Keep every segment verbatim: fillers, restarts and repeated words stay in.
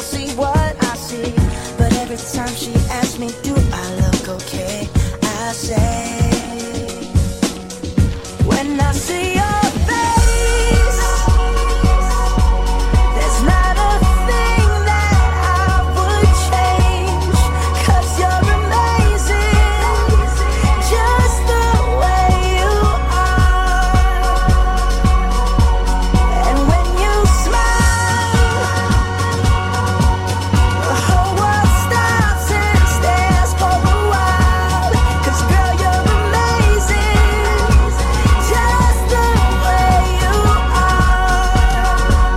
don't see what I see. But every time she asks me, do I look okay? I say, when I see your face, there's not a thing that I would change. 'Cause you're amazing, just the way you are. And when you smile, the whole world stops and stares for a while. 'Cause girl, you're amazing, just the way you are.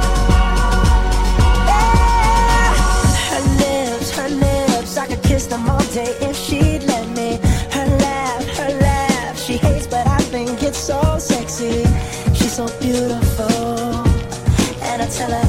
Yeah. Her lips, her lips, I could kiss them all day if she'd let me. Her laugh, her laugh, she hates but I think it's so sexy. She's so beautiful, and I tell her